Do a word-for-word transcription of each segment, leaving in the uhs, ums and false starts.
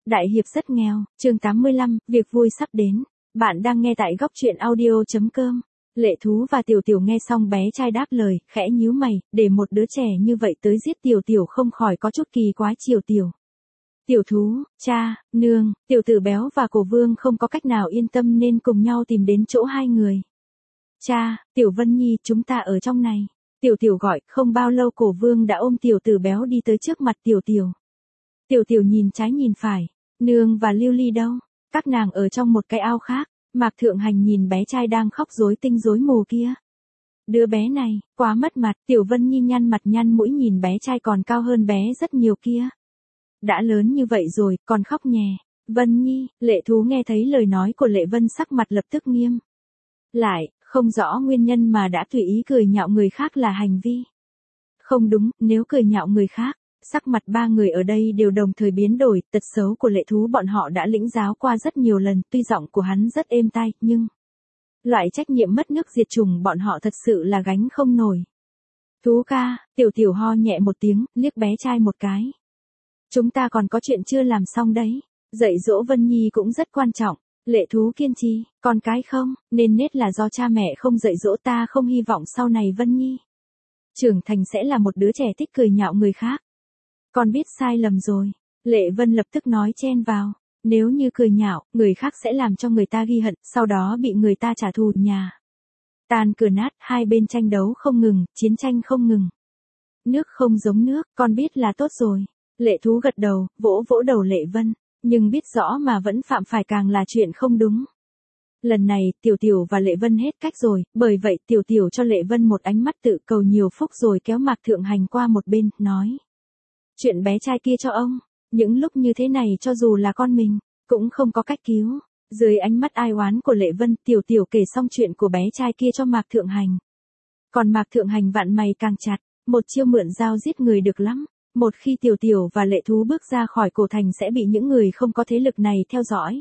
Đại hiệp rất nghèo, chương tám mươi lăm, việc vui sắp đến. Bạn đang nghe tại góc truyện audio chấm com. Lệ Thú và Tiểu Tiểu nghe xong bé trai đáp lời, khẽ nhíu mày, để một đứa trẻ như vậy tới giết Tiểu Tiểu không khỏi có chút kỳ quái. Chiều Tiểu. Tiểu Thú, cha, nương, Tiểu Tử Béo và Cổ Vương không có cách nào yên tâm nên cùng nhau tìm đến chỗ hai người. Cha, Tiểu Vân Nhi, chúng ta ở trong này. Tiểu Tiểu gọi, không bao lâu Cổ Vương đã ôm Tiểu Tử Béo đi tới trước mặt Tiểu Tiểu. Tiểu Tiểu nhìn trái nhìn phải, nương và Lưu Ly đâu? Các nàng ở trong một cái ao khác. Mạc Thượng Hành nhìn bé trai đang khóc rối tinh rối mù kia. Đứa bé này, quá mất mặt. Tiểu Vân Nhi nhăn mặt nhăn mũi nhìn bé trai còn cao hơn bé rất nhiều kia. Đã lớn như vậy rồi, còn khóc nhè. Vân Nhi, Lệ Thú nghe thấy lời nói của Lệ Vân sắc mặt lập tức nghiêm lại, không rõ nguyên nhân mà đã tùy ý cười nhạo người khác là hành vi không đúng. Nếu cười nhạo người khác, sắc mặt ba người ở đây đều đồng thời biến đổi. Tật xấu của Lệ Thú bọn họ đã lĩnh giáo qua rất nhiều lần, tuy giọng của hắn rất êm tai, nhưng loại trách nhiệm mất nước diệt chủng bọn họ thật sự là gánh không nổi. Thú ca, Tiểu Tiểu ho nhẹ một tiếng, liếc bé trai một cái. Chúng ta còn có chuyện chưa làm xong đấy. Dạy dỗ Vân Nhi cũng rất quan trọng. Lệ Thú kiên trì, con cái không, nên nết là do cha mẹ không dạy dỗ. Ta không hy vọng sau này Vân Nhi trưởng thành sẽ là một đứa trẻ thích cười nhạo người khác. Con biết sai lầm rồi. Lệ Vân lập tức nói chen vào. Nếu như cười nhạo, người khác sẽ làm cho người ta ghi hận, sau đó bị người ta trả thù nhà. Tan cửa nát, hai bên tranh đấu không ngừng, chiến tranh không ngừng. Nước không giống nước, con biết là tốt rồi. Lệ Thú gật đầu, vỗ vỗ đầu Lệ Vân, nhưng biết rõ mà vẫn phạm phải càng là chuyện không đúng. Lần này, Tiểu Tiểu và Lệ Vân hết cách rồi, bởi vậy Tiểu Tiểu cho Lệ Vân một ánh mắt tự cầu nhiều phúc rồi kéo Mạc Thượng Hành qua một bên, nói. Chuyện bé trai kia cho ông, những lúc như thế này cho dù là con mình, cũng không có cách cứu. Dưới ánh mắt ai oán của Lệ Vân, Tiểu Tiểu kể xong chuyện của bé trai kia cho Mạc Thượng Hành. Còn Mạc Thượng Hành vặn mày càng chặt, một chiêu mượn dao giết người được lắm. Một khi Tiểu Tiểu và Lệ Thú bước ra khỏi cổ thành sẽ bị những người không có thế lực này theo dõi.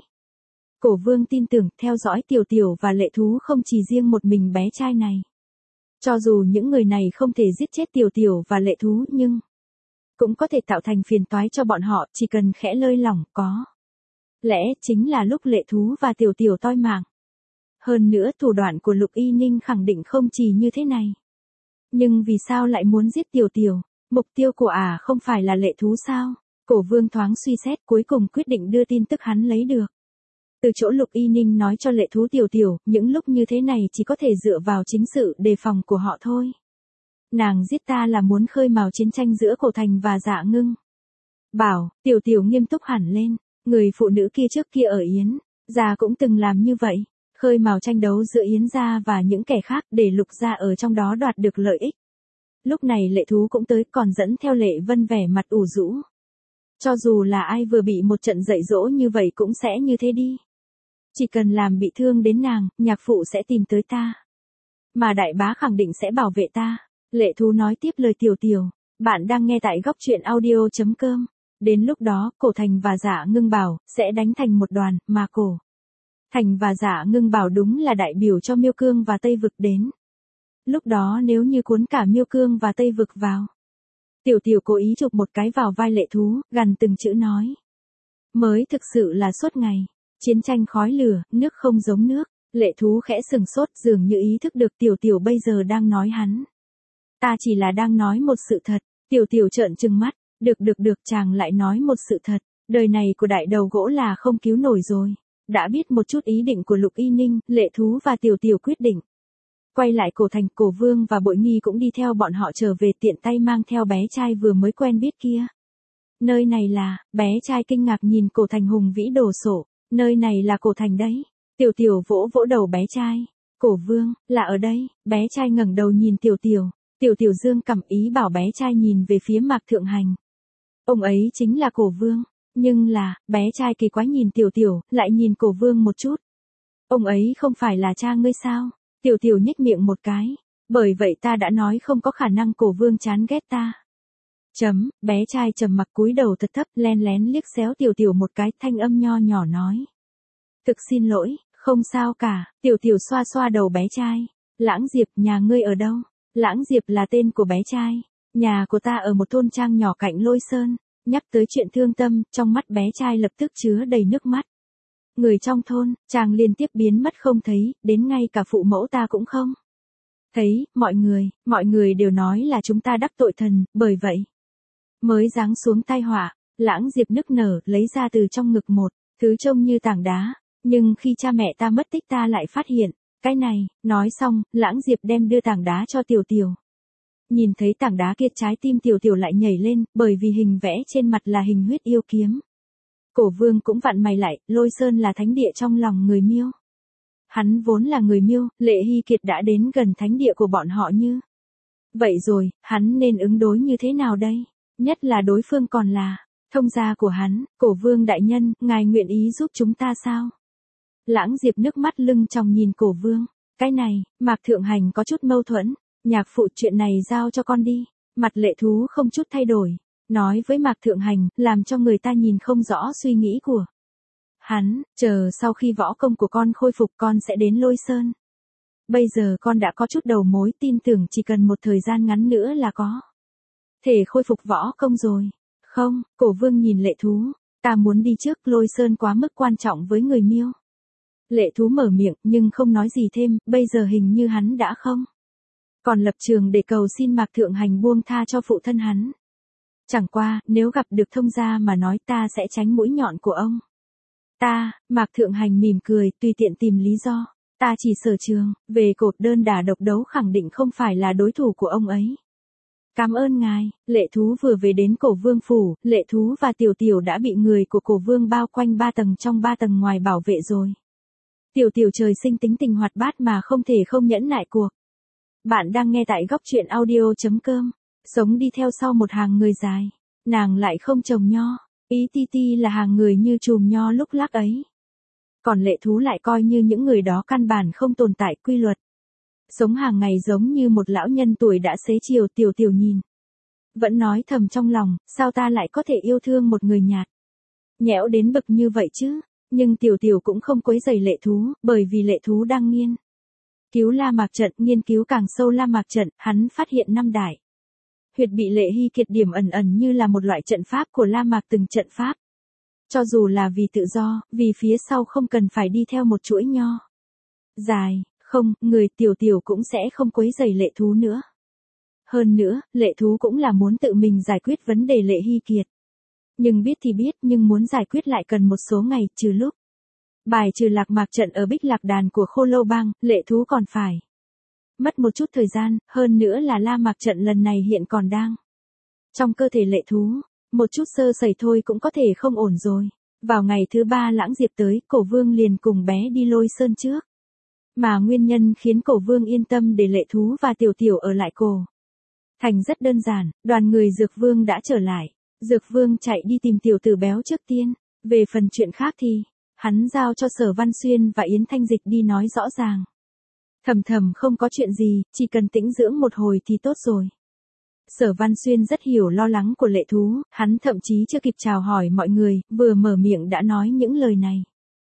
Cổ Vương tin tưởng theo dõi Tiểu Tiểu và Lệ Thú không chỉ riêng một mình bé trai này. Cho dù những người này không thể giết chết Tiểu Tiểu và Lệ Thú nhưng cũng có thể tạo thành phiền toái cho bọn họ, chỉ cần khẽ lơi lỏng có lẽ chính là lúc Lệ Thú và Tiểu Tiểu toi mạng. Hơn nữa thủ đoạn của Lục Y Ninh khẳng định không chỉ như thế này. Nhưng vì sao lại muốn giết Tiểu Tiểu? Mục tiêu của ả à không phải là Lệ Thú sao? Cổ Vương thoáng suy xét cuối cùng quyết định đưa tin tức hắn lấy được. Từ chỗ Lục Y Ninh nói cho Lệ Thú Tiểu Tiểu, những lúc như thế này chỉ có thể dựa vào chính sự đề phòng của họ thôi. Nàng giết ta là muốn khơi mào chiến tranh giữa Cổ Thành và Dạ Ngưng. Bảo, Tiểu Tiểu nghiêm túc hẳn lên, người phụ nữ kia trước kia ở Yến gia cũng từng làm như vậy, khơi mào tranh đấu giữa Yến gia và những kẻ khác để Lục gia ở trong đó đoạt được lợi ích. Lúc này Lệ Thú cũng tới, còn dẫn theo Lệ Vân vẻ mặt ủ rũ. Cho dù là ai vừa bị một trận dạy dỗ như vậy cũng sẽ như thế đi. Chỉ cần làm bị thương đến nàng, nhạc phụ sẽ tìm tới ta. Mà đại bá khẳng định sẽ bảo vệ ta. Lệ Thú nói tiếp lời Tiểu Tiểu. Bạn đang nghe tại góc truyện audio chấm com. Đến lúc đó, Cổ Thành và Dạ Ngưng Bảo sẽ đánh thành một đoàn, mà Cổ Thành và Dạ Ngưng Bảo đúng là đại biểu cho Miêu Cương và Tây Vực đến. Lúc đó nếu như cuốn cả Miêu Cương và Tây Vực vào. Tiểu Tiểu cố ý chụp một cái vào vai Lệ Thú, gằn từng chữ nói. Mới thực sự là suốt ngày. Chiến tranh khói lửa, nước không giống nước. Lệ Thú khẽ sừng sốt, dường như ý thức được Tiểu Tiểu bây giờ đang nói hắn. Ta chỉ là đang nói một sự thật. Tiểu Tiểu trợn trừng mắt. Được được được, chàng lại nói một sự thật. Đời này của đại đầu gỗ là không cứu nổi rồi. Đã biết một chút ý định của Lục Y Ninh, Lệ Thú và Tiểu Tiểu quyết định. Quay lại Cổ Thành, Cổ Vương và Bội Nghi cũng đi theo bọn họ trở về, tiện tay mang theo bé trai vừa mới quen biết kia. Nơi này là, bé trai kinh ngạc nhìn Cổ Thành hùng vĩ đồ sộ. Nơi này là Cổ Thành đấy. Tiểu Tiểu vỗ vỗ đầu bé trai. Cổ Vương, là ở đây. Bé trai ngẩng đầu nhìn Tiểu Tiểu. Tiểu Tiểu dương cầm ý bảo bé trai nhìn về phía Mạc Thượng Hành. Ông ấy chính là Cổ Vương. Nhưng là, bé trai kỳ quái nhìn Tiểu Tiểu, lại nhìn Cổ Vương một chút. Ông ấy không phải là cha ngươi sao? Tiểu Tiểu nhếch miệng một cái. Bởi vậy ta đã nói không có khả năng Cổ Vương chán ghét ta. Chấm, bé trai trầm mặc cúi đầu thật thấp, len lén liếc xéo Tiểu Tiểu một cái, thanh âm nho nhỏ nói. Thực xin lỗi, không sao cả. Tiểu Tiểu xoa xoa đầu bé trai. Lãng Diệp, nhà ngươi ở đâu? Lãng Diệp là tên của bé trai. Nhà của ta ở một thôn trang nhỏ cạnh Lôi Sơn. Nhắc tới chuyện thương tâm, trong mắt bé trai lập tức chứa đầy nước mắt. Người trong thôn, chàng liên tiếp biến mất không thấy, đến ngay cả phụ mẫu ta cũng không thấy, mọi người, mọi người đều nói là chúng ta đắc tội thần, bởi vậy mới giáng xuống tai họa. Lãng Diệp nức nở, lấy ra từ trong ngực một thứ trông như tảng đá, nhưng khi cha mẹ ta mất tích ta lại phát hiện, cái này, nói xong, Lãng Diệp đem đưa tảng đá cho Tiểu Tiểu. Nhìn thấy tảng đá kia trái tim Tiểu Tiểu lại nhảy lên, bởi vì hình vẽ trên mặt là hình huyết yêu kiếm. Cổ Vương cũng vặn mày lại, Lôi Sơn là thánh địa trong lòng người Miêu. Hắn vốn là người Miêu, Lệ Hy Kiệt đã đến gần thánh địa của bọn họ như. Vậy rồi, hắn nên ứng đối như thế nào đây? Nhất là đối phương còn là thông gia của hắn. Cổ Vương đại nhân, ngài nguyện ý giúp chúng ta sao? Lãng Diệp nước mắt lưng tròng nhìn Cổ Vương. Cái này, Mạc Thượng Hành có chút mâu thuẫn. Nhạc phụ, chuyện này giao cho con đi. Mặt Lệ Thú không chút thay đổi. Nói với Mạc Thượng Hành, làm cho người ta nhìn không rõ suy nghĩ của hắn. Chờ sau khi võ công của con khôi phục con sẽ đến Lôi Sơn. Bây giờ con đã có chút đầu mối, tin tưởng chỉ cần một thời gian ngắn nữa là có thể khôi phục võ công rồi. Không, Cổ Vương nhìn Lệ Thú. Ta muốn đi trước, Lôi Sơn quá mức quan trọng với người Miêu. Lệ Thú mở miệng nhưng không nói gì thêm, bây giờ hình như hắn đã không còn lập trường để cầu xin Mạc Thượng Hành buông tha cho phụ thân hắn. Chẳng qua, nếu gặp được thông gia mà nói ta sẽ tránh mũi nhọn của ông. Ta, Mạc Thượng Hành mỉm cười, tùy tiện tìm lý do. Ta chỉ sở trường, về cột đơn đả độc đấu khẳng định không phải là đối thủ của ông ấy. Cảm ơn ngài. Lệ Thú vừa về đến Cổ Vương phủ, Lệ Thú và Tiểu Tiểu đã bị người của Cổ Vương bao quanh ba tầng trong ba tầng ngoài bảo vệ rồi. Tiểu Tiểu trời sinh tính tình hoạt bát mà không thể không nhẫn nại cuộc. Bạn đang nghe tại góc truyện audio.com. Sống đi theo sau một hàng người dài. Nàng lại không trồng nho. Ý ti ti là hàng người như chùm nho lúc lắc ấy. Còn Lệ Thú lại coi như những người đó căn bản không tồn tại quy luật. Sống hàng ngày giống như một lão nhân tuổi đã xế chiều. Tiểu Tiểu nhìn. Vẫn nói thầm trong lòng, sao ta lại có thể yêu thương một người nhạt nhẽo đến bực như vậy chứ. Nhưng Tiểu Tiểu cũng không quấy rầy Lệ Thú, bởi vì Lệ Thú đang nghiên cứu La Mạc trận, nghiên cứu càng sâu La Mạc trận, hắn phát hiện năm đại huyệt bị Lệ Hy Kiệt điểm ẩn ẩn như là một loại trận pháp của La Mạc từng trận pháp. Cho dù là vì tự do, vì phía sau không cần phải đi theo một chuỗi nho dài, không, người Tiểu Tiểu cũng sẽ không quấy rầy Lệ Thú nữa. Hơn nữa, Lệ Thú cũng là muốn tự mình giải quyết vấn đề Lệ Hy Kiệt. Nhưng biết thì biết, nhưng muốn giải quyết lại cần một số ngày, trừ lúc bài trừ Lạc Mạc trận ở Bích Lạc đàn của Khô Lâu Bang, Lệ Thú còn phải mất một chút thời gian, hơn nữa là La Mạc trận lần này hiện còn đang trong cơ thể Lệ Thú, một chút sơ sẩy thôi cũng có thể không ổn rồi. Vào ngày thứ ba Lãng Diệp tới, Cổ Vương liền cùng bé đi Lôi Sơn trước. Mà nguyên nhân khiến Cổ Vương yên tâm để Lệ Thú và Tiểu Tiểu ở lại Cổ thành rất đơn giản, đoàn người Dược Vương đã trở lại. Dược Vương chạy đi tìm tiểu tử béo trước tiên. Về phần chuyện khác thì hắn giao cho Sở Văn Xuyên và Yến Thanh Dịch đi nói rõ ràng. Thầm thầm không có chuyện gì, chỉ cần tĩnh dưỡng một hồi thì tốt rồi. Sở Văn Xuyên rất hiểu lo lắng của Lệ Thú, hắn thậm chí chưa kịp chào hỏi mọi người, vừa mở miệng đã nói những lời này.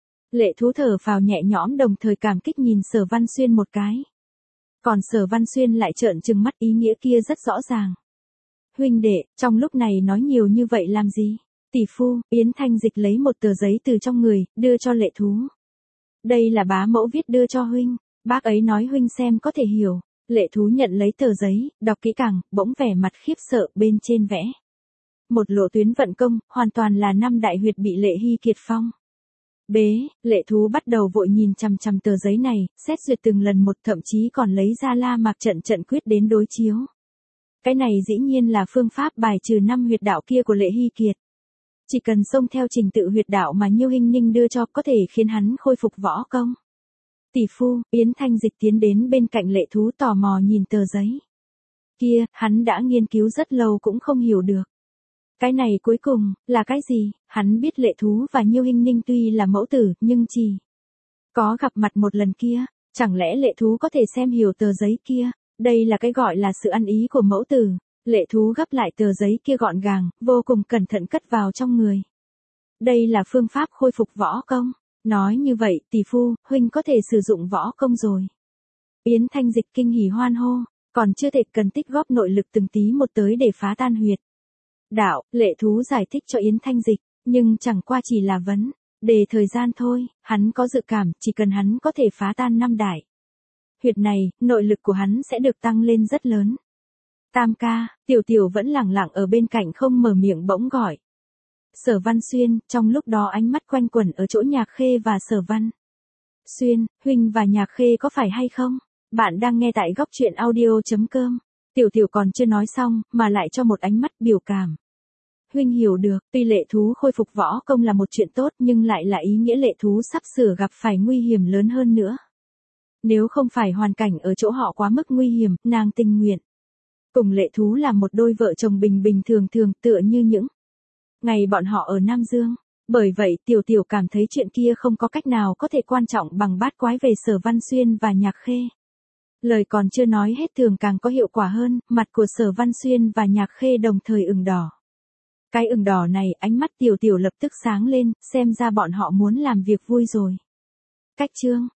Lệ Thú thở phào nhẹ nhõm đồng thời cảm kích nhìn Sở Văn Xuyên một cái. Còn Sở Văn Xuyên lại trợn trừng mắt, ý nghĩa kia rất rõ ràng. Huynh đệ, trong lúc này nói nhiều như vậy làm gì? Tỷ phu, Yến Thanh Dịch lấy một tờ giấy từ trong người, đưa cho Lệ Thú. Đây là bá mẫu viết đưa cho huynh, bác ấy nói huynh xem có thể hiểu. Lệ Thú nhận lấy tờ giấy, đọc kỹ càng, bỗng vẻ mặt khiếp sợ, bên trên vẽ một lộ tuyến vận công, hoàn toàn là năm đại huyệt bị Lệ Hy Kiệt phong bế. Lệ Thú bắt đầu vội nhìn chằm chằm tờ giấy này, xét duyệt từng lần một, thậm chí còn lấy ra La Mạc trận trận quyết đến đối chiếu. Cái này dĩ nhiên là phương pháp bài trừ năm huyệt đạo kia của Lệ Hy Kiệt. Chỉ cần xông theo trình tự huyệt đạo mà Nhiêu Hinh Ninh đưa cho có thể khiến hắn khôi phục võ công. Tỷ phu, Yến Thanh Dịch tiến đến bên cạnh Lệ Thú tò mò nhìn tờ giấy kia, hắn đã nghiên cứu rất lâu cũng không hiểu được. Cái này cuối cùng, là cái gì? Hắn biết Lệ Thú và Nhiêu Hinh Ninh tuy là mẫu tử, nhưng chỉ có gặp mặt một lần kia, chẳng lẽ Lệ Thú có thể xem hiểu tờ giấy kia? Đây là cái gọi là sự ăn ý của mẫu tử. Lệ Thú gấp lại tờ giấy kia gọn gàng, vô cùng cẩn thận cất vào trong người. Đây là phương pháp khôi phục võ công. Nói như vậy, tỷ phu, huynh có thể sử dụng võ công rồi. Yến Thanh Dịch kinh hỉ hoan hô, còn chưa thể cần tích góp nội lực từng tí một tới để phá tan huyệt đạo, Lệ Thú giải thích cho Yến Thanh Dịch, nhưng chẳng qua chỉ là vấn đề thời gian thôi, hắn có dự cảm, chỉ cần hắn có thể phá tan năm đại huyệt này, nội lực của hắn sẽ được tăng lên rất lớn. Tam ca, Tiểu Tiểu vẫn lẳng lặng ở bên cạnh không mở miệng bỗng gọi. Sở Văn Xuyên, trong lúc đó ánh mắt quanh quẩn ở chỗ Nhạc Khê và Sở Văn Xuyên, huynh và Nhạc Khê có phải hay không? Bạn đang nghe tại góc truyện audio.com. Tiểu Tiểu còn chưa nói xong, mà lại cho một ánh mắt biểu cảm. Huynh hiểu được, tuy Lệ Thú khôi phục võ công là một chuyện tốt nhưng lại là ý nghĩa Lệ Thú sắp sửa gặp phải nguy hiểm lớn hơn nữa. Nếu không phải hoàn cảnh ở chỗ họ quá mức nguy hiểm, nàng tình nguyện cùng Lệ Thú là một đôi vợ chồng bình bình thường thường tựa như những ngày bọn họ ở Nam Dương. Bởi vậy Tiểu Tiểu cảm thấy chuyện kia không có cách nào có thể quan trọng bằng bát quái về Sở Văn Xuyên và Nhạc Khê. Lời còn chưa nói hết thường càng có hiệu quả hơn, mặt của Sở Văn Xuyên và Nhạc Khê đồng thời ửng đỏ. Cái ửng đỏ này, ánh mắt Tiểu Tiểu lập tức sáng lên, xem ra bọn họ muốn làm việc vui rồi. Cách chương